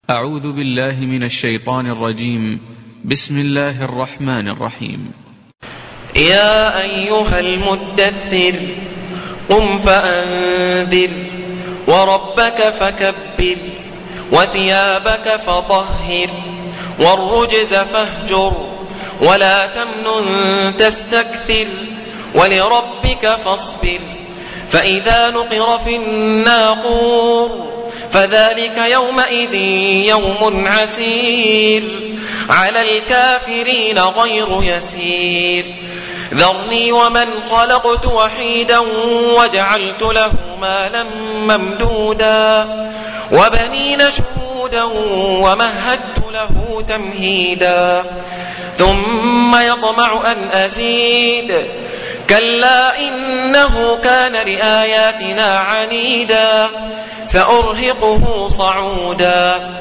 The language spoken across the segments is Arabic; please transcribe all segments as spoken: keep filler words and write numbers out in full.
أعوذ بالله من الشيطان الرجيم. بسم الله الرحمن الرحيم. يا أيها المدثر قم فأنذر وربك فكبر وثيابك فطهر والرجز فاهجر ولا تمنن تستكثر ولربك فاصبر فإذا نقر في الناقور فذلك يومئذ يوم عسير على الكافرين غير يسير ذرني ومن خلقت وحيدا وجعلت له مالا ممدودا وبنين شهودا ومهدت له تمهيدا ثم يطمع أن أزيد كلا إنه كان لآياتنا عنيدا سأرهقه صعودا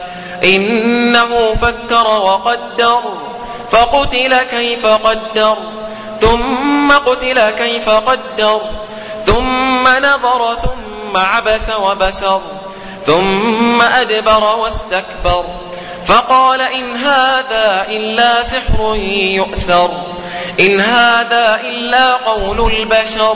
إنه فكر وقدر فقتل كيف قدر ثم قتل كيف قدر ثم نظر ثم عبس وبسر ثم أدبر واستكبر فقال إن هذا إلا سحر يؤثر إن هذا إلا قول البشر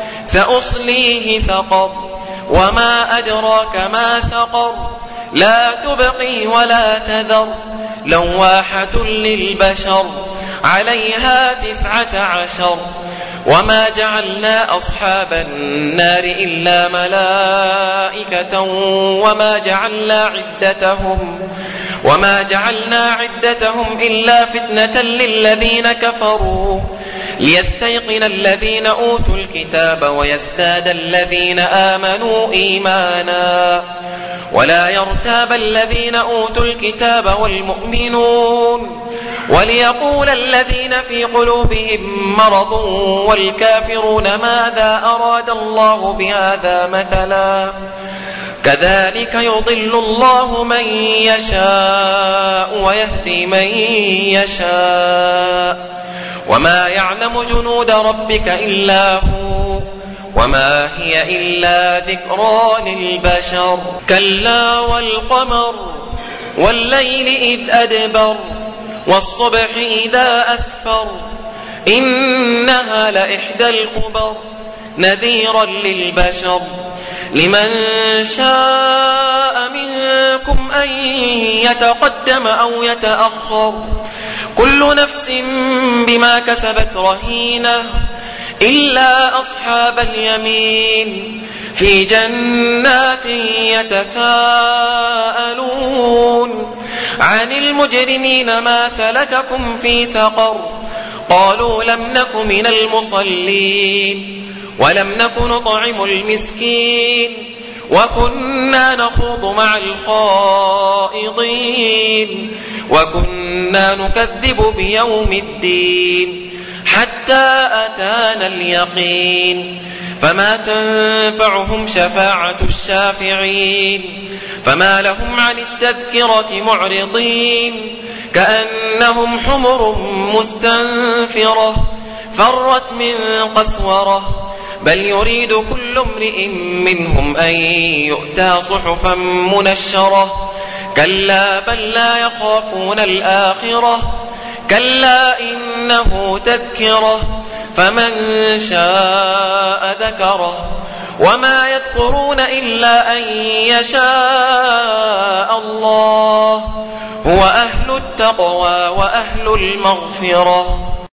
سأصليه سقر وما أدراك ما سقر لا تبقي ولا تذر لواحة للبشر عليها تسعة عشر وما جعلنا أصحاب النار إلا ملائكة وما جعلنا عدتهم وما جعلنا عدتهم إلا فتنة للذين كفروا ليستيقن الذين أوتوا الكتاب ويزداد الذين آمنوا إيمانا ولا يرتاب الذين أوتوا الكتاب والمؤمنون وليقول الذين في قلوبهم مرض والكافرون ماذا أراد الله بهذا مثلا كذلك يضل الله من يشاء ويهدي من يشاء وما يعلم جنود ربك إلا هو وما هي إلا ذكرى للبشر كلا والقمر والليل إذ أدبر والصبح إذا أسفر إنها لإحدى الكبر نذيرا للبشر لمن شاء منكم أن يتقدم أو يتأخر كل نفس بما كسبت رهينة إلا أصحاب اليمين في جنات يتساءلون عن المجرمين ما سلككم في سقر قالوا لم نك من المصلين ولم نك نطعم المسكين وكنا نخوض مع الخائضين وكنا نكذب بيوم الدين حتى أتانا اليقين فما تنفعهم شفاعة الشافعين فما لهم عن التذكرة معرضين كأنهم حمر مستنفرة فرت من قسورة بل يريد كل امرئ منهم أن يؤتى صحفا منشرة كلا بل لا يخافون الآخرة كلا إنه تذكرة فمن شاء ذكره وما يذكرون إلا أن يشاء الله هو أهل التقوى وأهل المغفرة.